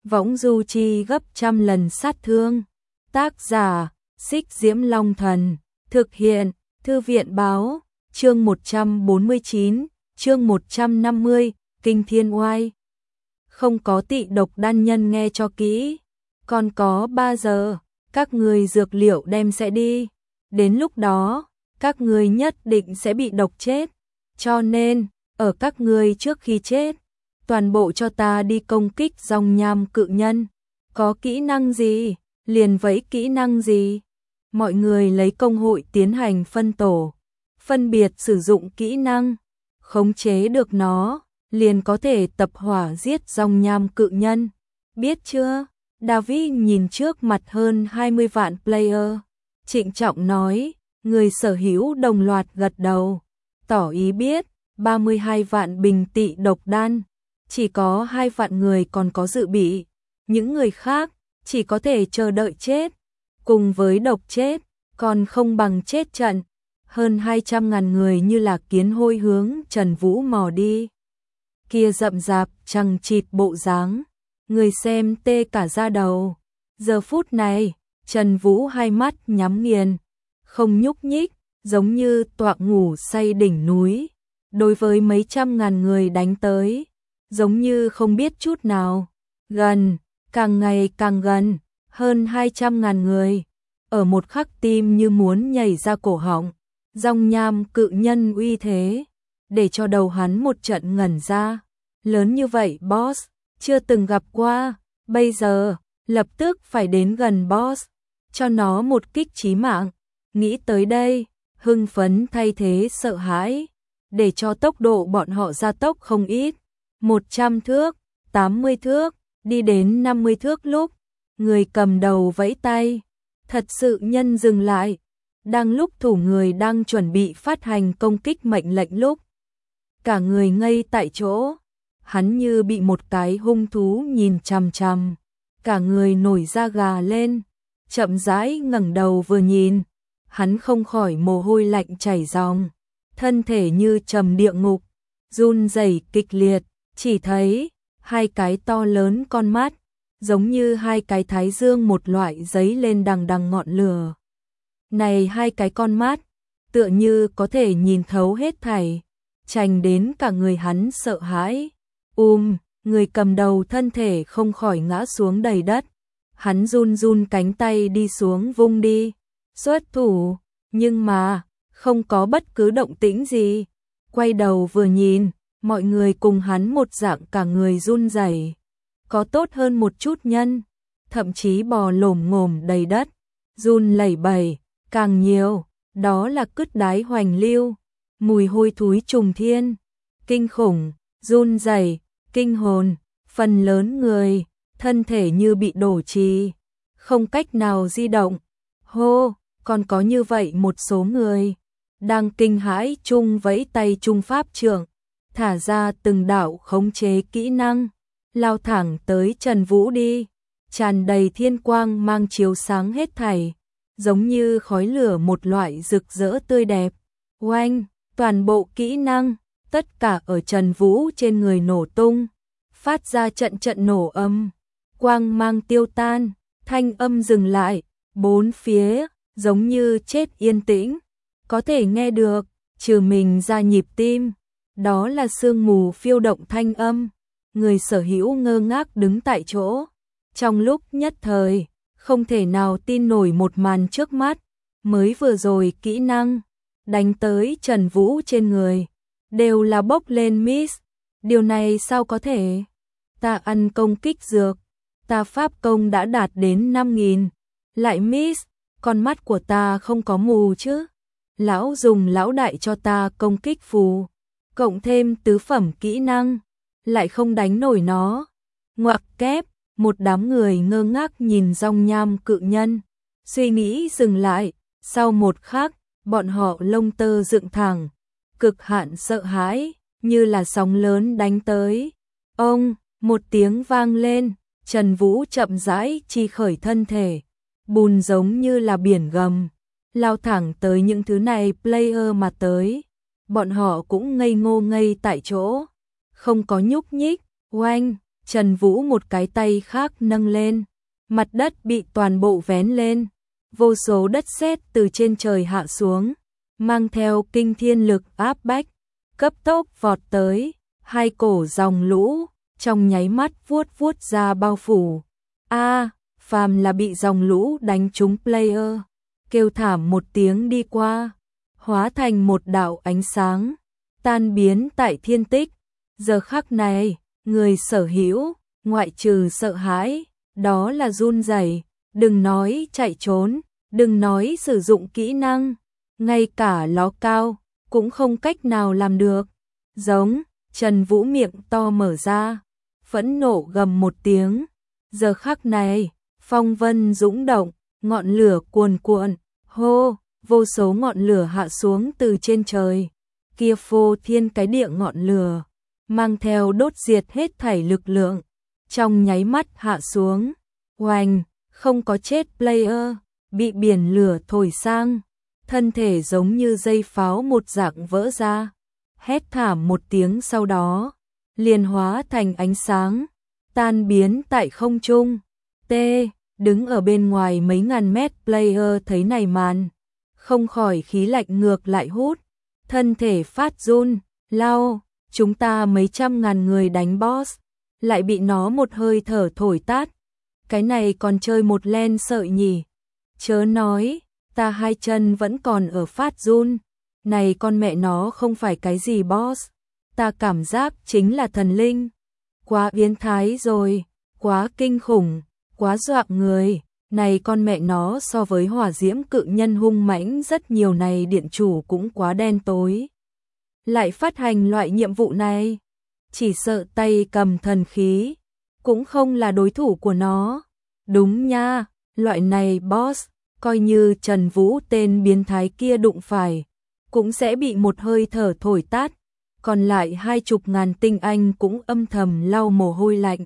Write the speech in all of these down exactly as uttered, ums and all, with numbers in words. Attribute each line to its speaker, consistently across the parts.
Speaker 1: võng du chi gấp trăm lần sát thương. Tác giả, Xích Diễm Long Thần, thực hiện, Thư viện báo, chương một trăm bốn mươi chín, chương một trăm năm mươi, Kinh Thiên Oai. Không có tị độc đan nhân nghe cho kỹ, còn có ba giờ, các người dược liệu đem sẽ đi, đến lúc đó, các người nhất định sẽ bị độc chết, cho nên, ở các người trước khi chết, toàn bộ cho ta đi công kích dòng nham cự nhân, có kỹ năng gì, liền vẫy kỹ năng gì. Mọi người lấy công hội tiến hành phân tổ, phân biệt sử dụng kỹ năng, khống chế được nó, liền có thể tập hỏa giết dòng nham cự nhân. Biết chưa? David nhìn trước mặt hơn hai mươi vạn player, trịnh trọng nói, người sở hữu đồng loạt gật đầu, tỏ ý biết, ba mươi hai vạn bình tị độc đan, chỉ có hai vạn người còn có dự bị, những người khác chỉ có thể chờ đợi chết, cùng với độc chết, còn không bằng chết trận. Hơn hai trăm ngàn người như là kiến hôi hướng Trần Vũ mò đi. Kia rậm rạp chằng chịt bộ dáng, người xem tê cả da đầu. Giờ phút này, Trần Vũ hai mắt nhắm nghiền, không nhúc nhích, giống như tọa ngủ say đỉnh núi. Đối với mấy trăm ngàn người đánh tới, giống như không biết chút nào. Gần, càng ngày càng gần, hơn hai trăm ngàn người. Ở một khắc tim như muốn nhảy ra cổ họng. Dòng nham cự nhân uy thế, để cho đầu hắn một trận ngẩn ra. Lớn như vậy boss, chưa từng gặp qua, bây giờ, lập tức phải đến gần boss, cho nó một kích chí mạng. Nghĩ tới đây, hưng phấn thay thế sợ hãi, để cho tốc độ bọn họ gia tốc không ít. một trăm thước, tám mươi thước, đi đến năm mươi thước lúc, người cầm đầu vẫy tay, thật sự nhân dừng lại. Đang lúc thủ người đang chuẩn bị phát hành công kích mệnh lệnh lúc, cả người ngây tại chỗ, hắn như bị một cái hung thú nhìn chằm chằm, cả người nổi da gà lên, chậm rãi ngẩng đầu vừa nhìn, hắn không khỏi mồ hôi lạnh chảy ròng, thân thể như trầm địa ngục, run rẩy kịch liệt, chỉ thấy hai cái to lớn con mắt, giống như hai cái thái dương một loại giấy lên đằng đằng ngọn lửa. Này hai cái con mắt, tựa như có thể nhìn thấu hết thảy, chành đến cả người hắn sợ hãi. Um, người cầm đầu thân thể không khỏi ngã xuống đầy đất. Hắn run run cánh tay đi xuống vung đi, xuất thủ, nhưng mà, không có bất cứ động tĩnh gì. Quay đầu vừa nhìn, mọi người cùng hắn một dạng cả người run rẩy. Có tốt hơn một chút nhân, thậm chí bò lổm ngổm đầy đất, run lẩy bẩy. Càng nhiều, đó là cứt đái hoành lưu, mùi hôi thối trùng thiên, kinh khủng, run rẩy, kinh hồn, phần lớn người, thân thể như bị đổ trì, không cách nào di động. Hô, còn có như vậy một số người, đang kinh hãi chung vẫy tay chung pháp trượng, thả ra từng đạo khống chế kỹ năng, lao thẳng tới Trần Vũ đi, tràn đầy thiên quang mang chiếu sáng hết thảy. Giống như khói lửa một loại rực rỡ tươi đẹp. Oanh, toàn bộ kỹ năng, tất cả ở Trần Vũ trên người nổ tung, phát ra trận trận nổ âm, quang mang tiêu tan, thanh âm dừng lại, bốn phía, giống như chết yên tĩnh, có thể nghe được, trừ mình ra nhịp tim, đó là sương mù phiêu động thanh âm, người sở hữu ngơ ngác đứng tại chỗ, trong lúc nhất thời. Không thể nào tin nổi một màn trước mắt, mới vừa rồi kỹ năng, đánh tới Trần Vũ trên người, đều là bốc lên miss, điều này sao có thể, ta ăn công kích dược, ta pháp công đã đạt đến năm nghìn, lại miss, con mắt của ta không có mù chứ, lão dùng lão đại cho ta công kích phù, cộng thêm tứ phẩm kỹ năng, lại không đánh nổi nó, ngoặc kép. Một đám người ngơ ngác nhìn dòng nham cự nhân, suy nghĩ dừng lại, sau một khắc, bọn họ lông tơ dựng thẳng, cực hạn sợ hãi, như là sóng lớn đánh tới. Ông, một tiếng vang lên, Trần Vũ chậm rãi chi khởi thân thể, bùn giống như là biển gầm, lao thẳng tới những thứ này player mà tới. Bọn họ cũng ngây ngô ngây tại chỗ, không có nhúc nhích, oanh. Trần Vũ một cái tay khác nâng lên, mặt đất bị toàn bộ vén lên, vô số đất sét từ trên trời hạ xuống, mang theo kinh thiên lực áp bách, cấp tốc vọt tới, hai cổ dòng lũ, trong nháy mắt vuốt vuốt ra bao phủ. A, phàm là bị dòng lũ đánh trúng player, kêu thảm một tiếng đi qua, hóa thành một đạo ánh sáng, tan biến tại thiên tích. Giờ khắc này, người sở hữu, ngoại trừ sợ hãi, đó là run rẩy, đừng nói chạy trốn, đừng nói sử dụng kỹ năng, ngay cả ló cao cũng không cách nào làm được. Giống, Trần Vũ miệng to mở ra, phẫn nộ gầm một tiếng. Giờ khắc này, phong vân dũng động, ngọn lửa cuồn cuộn, hô, vô số ngọn lửa hạ xuống từ trên trời. Kia phô thiên cái địa ngọn lửa, mang theo đốt diệt hết thảy lực lượng, trong nháy mắt hạ xuống. Oanh, không có chết player, bị biển lửa thổi sang, thân thể giống như dây pháo một dạng vỡ ra, hét thảm một tiếng sau đó, liền hóa thành ánh sáng, tan biến tại không trung. T, đứng ở bên ngoài mấy ngàn mét player thấy này màn, không khỏi khí lạnh ngược lại hút, thân thể phát run, lao, chúng ta mấy trăm ngàn người đánh boss, lại bị nó một hơi thở thổi tát, cái này còn chơi một len sợi nhỉ, chớ nói, ta hai chân vẫn còn ở phát run, này con mẹ nó không phải cái gì boss, ta cảm giác chính là thần linh, quá biến thái rồi, quá kinh khủng, quá dọa người, này con mẹ nó so với hỏa diễm cự nhân hung mãnh rất nhiều, này điện chủ cũng quá đen tối. Lại phát hành loại nhiệm vụ này, chỉ sợ tay cầm thần khí, cũng không là đối thủ của nó. Đúng nha, loại này boss, coi như Trần Vũ tên biến thái kia đụng phải, cũng sẽ bị một hơi thở thổi tát, còn lại hai chục ngàn tinh anh cũng âm thầm lau mồ hôi lạnh.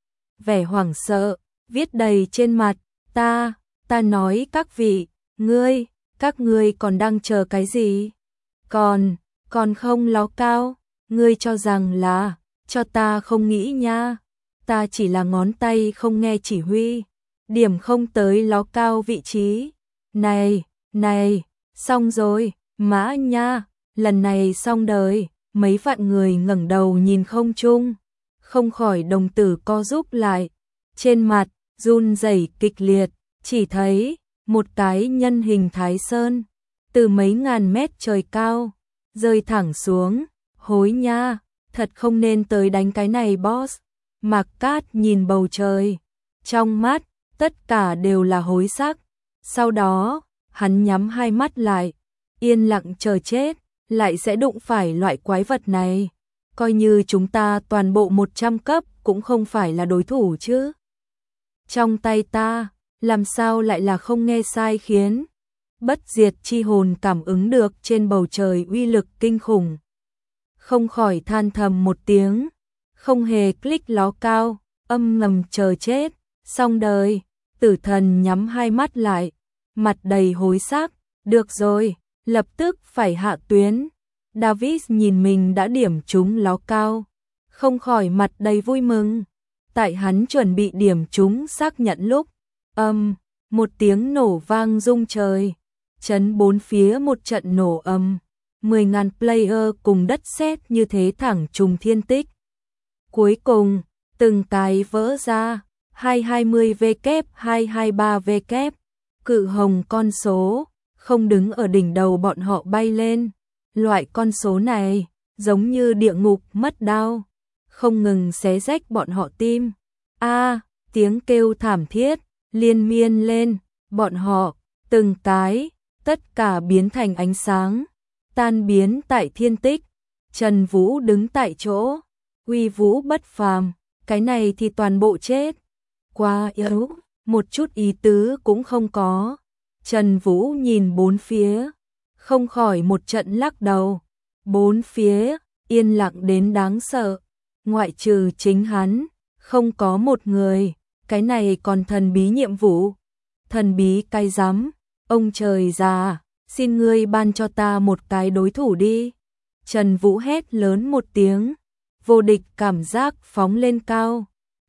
Speaker 1: Vẻ hoảng sợ, viết đầy trên mặt, ta, ta nói các vị, ngươi, các ngươi còn đang chờ cái gì? Còn, còn không ló cao, ngươi cho rằng là, cho ta không nghĩ nha, ta chỉ là ngón tay không nghe chỉ huy, điểm không tới ló cao vị trí. Này, này, xong rồi, mã nha, lần này xong đời, mấy vạn người ngẩng đầu nhìn không trung, không khỏi đồng tử co rúm lại, trên mặt, run rẩy kịch liệt, chỉ thấy, một cái nhân hình Thái Sơn, từ mấy ngàn mét trời cao, rơi thẳng xuống, hối nha, thật không nên tới đánh cái này boss. Mạc Cát nhìn bầu trời, trong mắt, tất cả đều là hối sắc. Sau đó, hắn nhắm hai mắt lại, yên lặng chờ chết, lại sẽ đụng phải loại quái vật này. Coi như chúng ta toàn bộ một trăm cấp cũng không phải là đối thủ chứ. Trong tay ta, làm sao lại là không nghe sai khiến. Bất diệt chi hồn cảm ứng được trên bầu trời uy lực kinh khủng. Không khỏi than thầm một tiếng, không hề click ló cao, âm ngầm chờ chết, xong đời. Tử thần nhắm hai mắt lại, mặt đầy hối sắc, được rồi, lập tức phải hạ tuyến. David nhìn mình đã điểm trúng ló cao, không khỏi mặt đầy vui mừng. Tại hắn chuẩn bị điểm trúng xác nhận lúc, âm, một tiếng nổ vang rung trời, chấn bốn phía một trận nổ âm, mười ngàn player cùng đất sét như thế thẳng trùng thiên tích. Cuối cùng, từng cái vỡ ra, hai hai mươi V kép hai hai ba V kép, cự hồng con số, không đứng ở đỉnh đầu bọn họ bay lên. Loại con số này, giống như địa ngục mất đao, không ngừng xé rách bọn họ tim. A, tiếng kêu thảm thiết, liên miên lên, bọn họ, từng cái, tất cả biến thành ánh sáng, tan biến tại thiên tích. Trần Vũ đứng tại chỗ, uy vũ bất phàm, cái này thì toàn bộ chết. Quá yếu, một chút ý tứ cũng không có. Trần Vũ nhìn bốn phía, không khỏi một trận lắc đầu. Bốn phía, yên lặng đến đáng sợ, ngoại trừ chính hắn, không có một người, cái này còn thần bí nhiệm vụ. Thần bí cái rắm, ông trời già, xin ngươi ban cho ta một cái đối thủ đi. Trần Vũ hét lớn một tiếng, vô địch cảm giác phóng lên cao,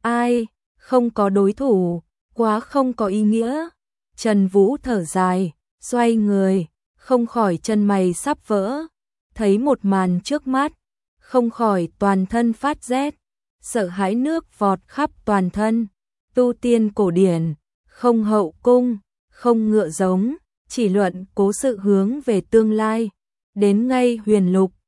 Speaker 1: Ai, không có đối thủ, quá không có ý nghĩa. Trần Vũ thở dài, xoay người, không khỏi chân mày sắp vỡ, thấy một màn trước mắt, không khỏi toàn thân phát rét, sợ hãi nước vọt khắp toàn thân. Tu tiên cổ điển, không hậu cung, không ngựa giống, chỉ luận cố sự hướng về tương lai, đến ngay huyền lục,